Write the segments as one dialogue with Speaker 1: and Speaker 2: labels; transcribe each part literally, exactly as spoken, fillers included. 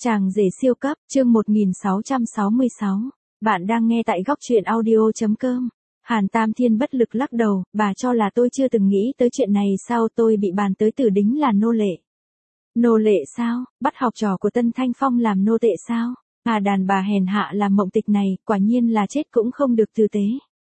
Speaker 1: Chàng rể siêu cấp, chương một nghìn sáu trăm sáu mươi sáu. Bạn đang nghe tại góc truyện audio.com. Hàn Tam Thiên bất lực lắc đầu, bà cho là tôi chưa từng nghĩ tới chuyện này sao, tôi bị bàn tới từ đính là nô lệ. Nô lệ sao, bắt học trò của Tân Thanh Phong làm nô tệ sao? À, đàn bà hèn hạ làm mộng tịch này, quả nhiên là chết cũng không được tử tế.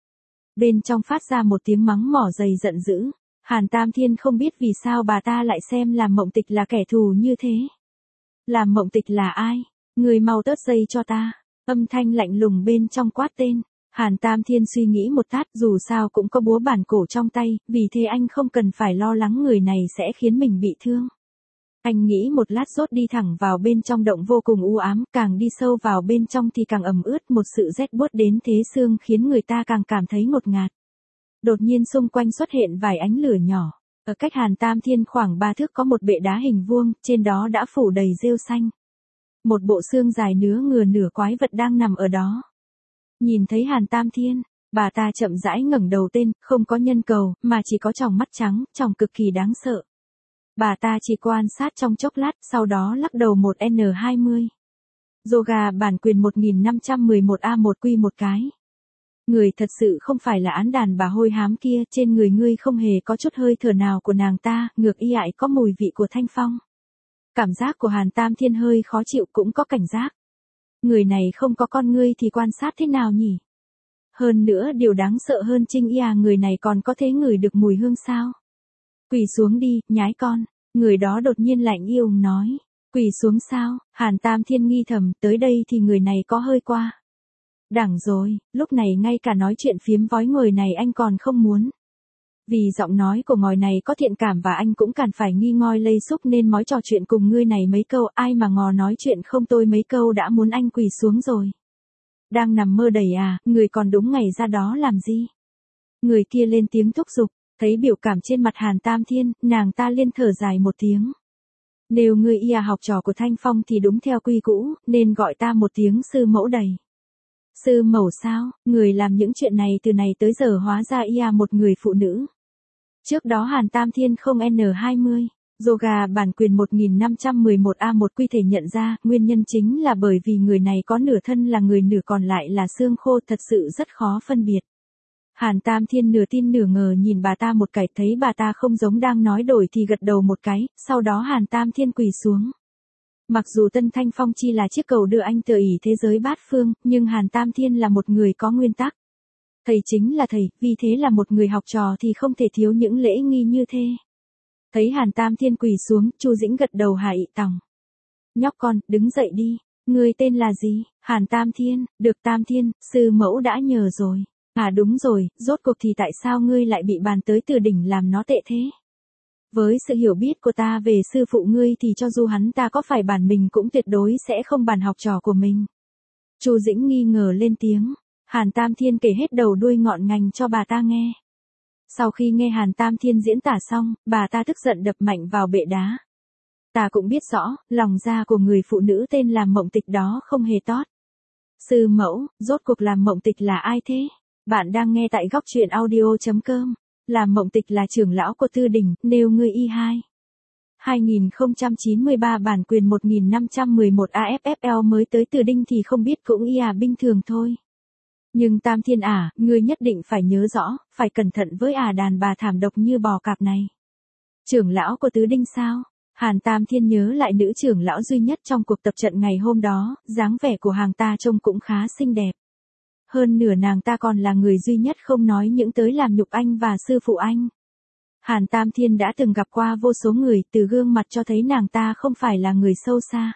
Speaker 1: Bên trong phát ra một tiếng mắng mỏ dày giận dữ. Hàn Tam Thiên không biết vì sao bà ta lại xem làm mộng tịch là kẻ thù như thế. Làm mộng tịch là ai? Người mau tớt dây cho ta. Âm thanh lạnh lùng bên trong quát tên. Hàn Tam Thiên suy nghĩ một tát, dù sao cũng có búa bản cổ trong tay, vì thế anh không cần phải lo lắng người này sẽ khiến mình bị thương. Anh nghĩ một lát rốt đi thẳng vào bên trong động vô cùng u ám, càng đi sâu vào bên trong thì càng ẩm ướt, một sự rét buốt đến thế xương khiến người ta càng cảm thấy ngột ngạt. Đột nhiên xung quanh xuất hiện vài ánh lửa nhỏ. Ở cách Hàn Tam Thiên khoảng ba thước có một bệ đá hình vuông, trên đó đã phủ đầy rêu xanh. Một bộ xương dài nứa ngừa nửa quái vật đang nằm ở đó. Nhìn thấy Hàn Tam Thiên, bà ta chậm rãi ngẩng đầu tên, không có nhân cầu, mà chỉ có tròng mắt trắng, tròng cực kỳ đáng sợ. Bà ta chỉ quan sát trong chốc lát, sau đó lắc đầu một N hai mươi. Yoga bản quyền một nghìn năm trăm mười một A một Q một cái. Người thật sự không phải là án đàn bà hôi hám kia, trên người ngươi không hề có chút hơi thở nào của nàng ta, ngược y ại có mùi vị của Thanh Phong. Cảm giác của Hàn Tam Thiên hơi khó chịu, cũng có cảnh giác. Người này không có con ngươi thì quan sát thế nào nhỉ? Hơn nữa điều đáng sợ hơn Trinh y à, người này còn có thể ngửi được mùi hương sao? Quỳ xuống đi, nhái con. Người đó đột nhiên lạnh yêu nói. Quỳ xuống sao? Hàn Tam Thiên nghi thầm, tới đây thì người này có hơi qua. Đẳng rồi, lúc này ngay cả nói chuyện phiếm vói người này anh còn không muốn. Vì giọng nói của ngòi này có thiện cảm và anh cũng cần phải nghi ngoi lây xúc nên mới trò chuyện cùng ngươi này mấy câu, ai mà ngò nói chuyện không tôi mấy câu đã muốn anh quỳ xuống rồi. Đang nằm mơ đầy à, người còn đúng ngày ra đó làm gì? Người kia lên tiếng thúc giục, thấy biểu cảm trên mặt Hàn Tam Thiên, nàng ta liên thở dài một tiếng. Nếu ngươi y à học trò của Thanh Phong thì đúng theo quy cũ, nên gọi ta một tiếng sư mẫu đầy. Sư mẫu sao, người làm những chuyện này từ này tới giờ hóa ra y à một người phụ nữ. Trước đó Hàn Tam Thiên không N hai mươi, yoga bản quyền một nghìn năm trăm mười một A một Q thể nhận ra, nguyên nhân chính là bởi vì người này có nửa thân là người, nửa còn lại là xương khô, thật sự rất khó phân biệt. Hàn Tam Thiên nửa tin nửa ngờ nhìn bà ta một cái, thấy bà ta không giống đang nói đổi thì gật đầu một cái, sau đó Hàn Tam Thiên quỳ xuống. Mặc dù Tân Thanh Phong chỉ là chiếc cầu đưa anh tới ỷ thế giới bát phương, nhưng Hàn Tam Thiên là một người có nguyên tắc. Thầy chính là thầy, vì thế là một người học trò thì không thể thiếu những lễ nghi như thế. Thấy Hàn Tam Thiên quỳ xuống, Chu Dĩnh gật đầu hạ ị tòng. Nhóc con, đứng dậy đi. Người tên là gì? Hàn Tam Thiên. Được Tam Thiên, sư mẫu đã nhờ rồi. À đúng rồi, rốt cuộc thì tại sao ngươi lại bị bàn tới từ đỉnh làm nó tệ thế? Với sự hiểu biết của ta về sư phụ ngươi thì cho dù hắn ta có phải bàn mình cũng tuyệt đối sẽ không bàn học trò của mình. Chu Dĩnh nghi ngờ lên tiếng. Hàn Tam Thiên kể hết đầu đuôi ngọn ngành cho bà ta nghe. Sau khi nghe Hàn Tam Thiên diễn tả xong, bà ta tức giận đập mạnh vào bệ đá. Ta cũng biết rõ, lòng dạ của người phụ nữ tên là mộng tịch đó không hề tốt. Sư mẫu, rốt cuộc làm mộng tịch là ai thế? Bạn đang nghe tại góc truyện audio.com. Làm mộng tịch là trưởng lão của Tư Đỉnh, nêu ngươi y hai. hai nghìn không trăm chín mươi ba bản quyền một nghìn năm trăm mười một A F F L mới tới Từ Đinh thì không biết cũng y à bình thường thôi. Nhưng Tam Thiên à, ngươi nhất định phải nhớ rõ, phải cẩn thận với à đàn bà thảm độc như bò cạp này. Trưởng lão của Tứ Đinh sao? Hàn Tam Thiên nhớ lại nữ trưởng lão duy nhất trong cuộc tập trận ngày hôm đó, dáng vẻ của hàng ta trông cũng khá xinh đẹp. Hơn nửa nàng ta còn là người duy nhất không nói những tới làm nhục anh và sư phụ anh. Hàn Tam Thiên đã từng gặp qua vô số người, từ gương mặt cho thấy nàng ta không phải là người sâu xa.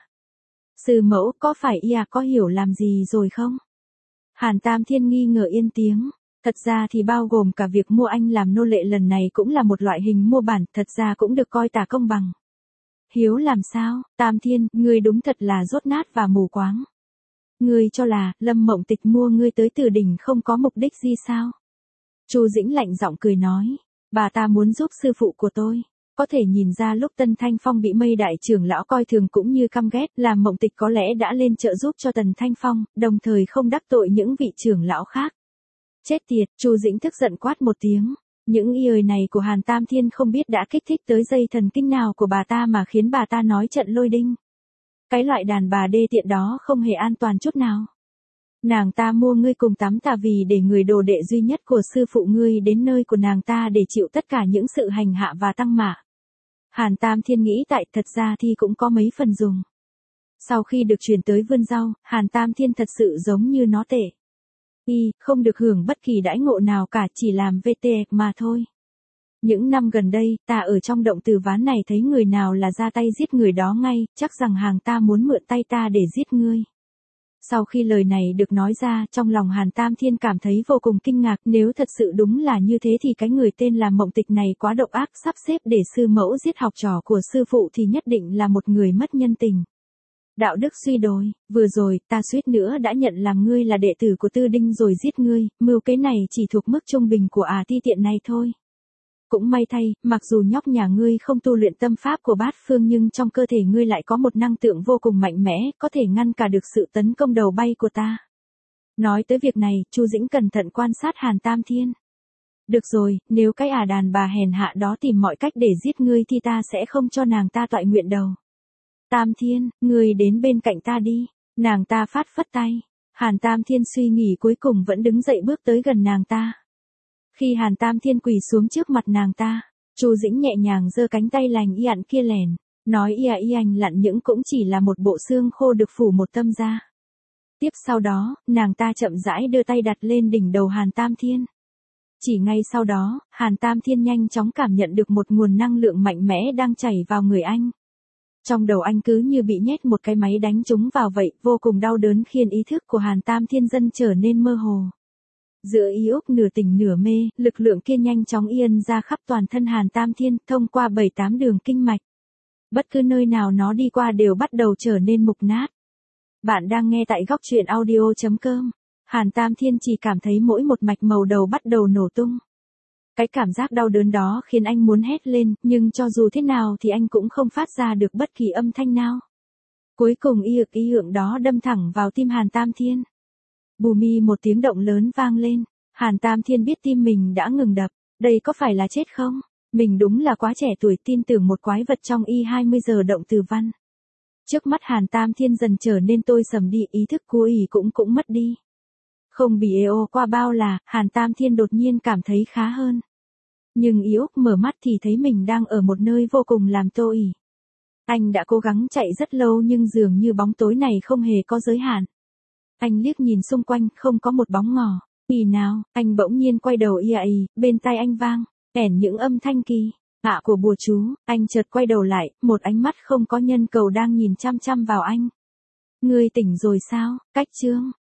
Speaker 1: Sư mẫu, có phải y à có hiểu làm gì rồi không? Hàn Tam Thiên nghi ngờ yên tiếng. Thật ra thì bao gồm cả việc mua anh làm nô lệ lần này cũng là một loại hình mua bản, thật ra cũng được coi tả công bằng. Hiếu làm sao? Tam Thiên, ngươi đúng thật là dốt nát và mù quáng. Ngươi cho là, Lâm Mộng Tịch mua ngươi tới Từ Đỉnh không có mục đích gì sao? Chu Dĩnh lạnh giọng cười nói. Bà ta muốn giúp sư phụ của tôi. Có thể nhìn ra lúc Tân Thanh Phong bị Mây đại trưởng lão coi thường cũng như căm ghét, làm Mộng Tịch có lẽ đã lên trợ giúp cho Tần Thanh Phong, đồng thời không đắc tội những vị trưởng lão khác. Chết tiệt, Chu Dĩnh tức giận quát một tiếng. Những y ơi này của Hàn Tam Thiên không biết đã kích thích tới dây thần kinh nào của bà ta mà khiến bà ta nói trận lôi đinh. Cái loại đàn bà đê tiện đó không hề an toàn chút nào. Nàng ta mua ngươi cùng tắm tà vì để người đồ đệ duy nhất của sư phụ ngươi đến nơi của nàng ta để chịu tất cả những sự hành hạ và tăng mạ. Hàn Tam Thiên nghĩ tại thật ra thì cũng có mấy phần dùng. Sau khi được chuyển tới vườn rau, Hàn Tam Thiên thật sự giống như nó tệ. Y, không được hưởng bất kỳ đãi ngộ nào cả, chỉ làm vê tê ép mà thôi. Những năm gần đây, ta ở trong động từ ván này thấy người nào là ra tay giết người đó ngay, chắc rằng hàng ta muốn mượn tay ta để giết ngươi. Sau khi lời này được nói ra, trong lòng Hàn Tam Thiên cảm thấy vô cùng kinh ngạc, nếu thật sự đúng là như thế thì cái người tên là Mộng Tịch này quá độc ác, sắp xếp để sư mẫu giết học trò của sư phụ thì nhất định là một người mất nhân tình. Đạo đức suy đồi, vừa rồi, ta suýt nữa đã nhận làm ngươi là đệ tử của Tư Đinh rồi giết ngươi, mưu kế này chỉ thuộc mức trung bình của à ti tiện này thôi. Cũng may thay, mặc dù nhóc nhà ngươi không tu luyện tâm pháp của bát phương nhưng trong cơ thể ngươi lại có một năng tượng vô cùng mạnh mẽ, có thể ngăn cả được sự tấn công đầu bay của ta. Nói tới việc này, Chu Dĩnh cẩn thận quan sát Hàn Tam Thiên. Được rồi, nếu cái ả đàn bà hèn hạ đó tìm mọi cách để giết ngươi thì ta sẽ không cho nàng ta toại nguyện đâu. Tam Thiên, ngươi đến bên cạnh ta đi. Nàng ta phát phất tay. Hàn Tam Thiên suy nghĩ cuối cùng vẫn đứng dậy bước tới gần nàng ta. Khi Hàn Tam Thiên quỳ xuống trước mặt nàng ta, Chu Dĩnh nhẹ nhàng giơ cánh tay lành y ặn kia lèn, nói y à y anh lặn những cũng chỉ là một bộ xương khô được phủ một tâm da. Tiếp sau đó, nàng ta chậm rãi đưa tay đặt lên đỉnh đầu Hàn Tam Thiên. Chỉ ngay sau đó, Hàn Tam Thiên nhanh chóng cảm nhận được một nguồn năng lượng mạnh mẽ đang chảy vào người anh. Trong đầu anh cứ như bị nhét một cái máy đánh trúng vào vậy, vô cùng đau đớn khiến ý thức của Hàn Tam Thiên dần trở nên mơ hồ. Giữa y úc nửa tỉnh nửa mê, lực lượng kia nhanh chóng yên ra khắp toàn thân Hàn Tam Thiên, thông qua bảy tám đường kinh mạch. Bất cứ nơi nào nó đi qua đều bắt đầu trở nên mục nát. Bạn đang nghe tại góc truyện audio chấm com. Hàn Tam Thiên chỉ cảm thấy mỗi một mạch màu đầu bắt đầu nổ tung. Cái cảm giác đau đớn đó khiến anh muốn hét lên, nhưng cho dù thế nào thì anh cũng không phát ra được bất kỳ âm thanh nào. Cuối cùng y ực y hượng đó đâm thẳng vào tim Hàn Tam Thiên. Bù mi một tiếng động lớn vang lên, Hàn Tam Thiên biết tim mình đã ngừng đập, đây có phải là chết không? Mình đúng là quá trẻ tuổi tin tưởng một quái vật trong y hai mươi giờ động từ văn. Trước mắt Hàn Tam Thiên dần trở nên tối sầm đi, ý thức của y cũng cũng mất đi. Không bị ê ô qua bao là, Hàn Tam Thiên đột nhiên cảm thấy khá hơn. Nhưng y úc mở mắt thì thấy mình đang ở một nơi vô cùng làm tô ỉ. Anh đã cố gắng chạy rất lâu nhưng dường như bóng tối này không hề có giới hạn. Anh liếc nhìn xung quanh, không có một bóng ngò. Ý nào, anh bỗng nhiên quay đầu y ầy, bên tai anh vang, ẻn những âm thanh kỳ lạ của bùa chú, anh chợt quay đầu lại, một ánh mắt không có nhân cầu đang nhìn chăm chăm vào anh. Ngươi tỉnh rồi sao, Cách Trương?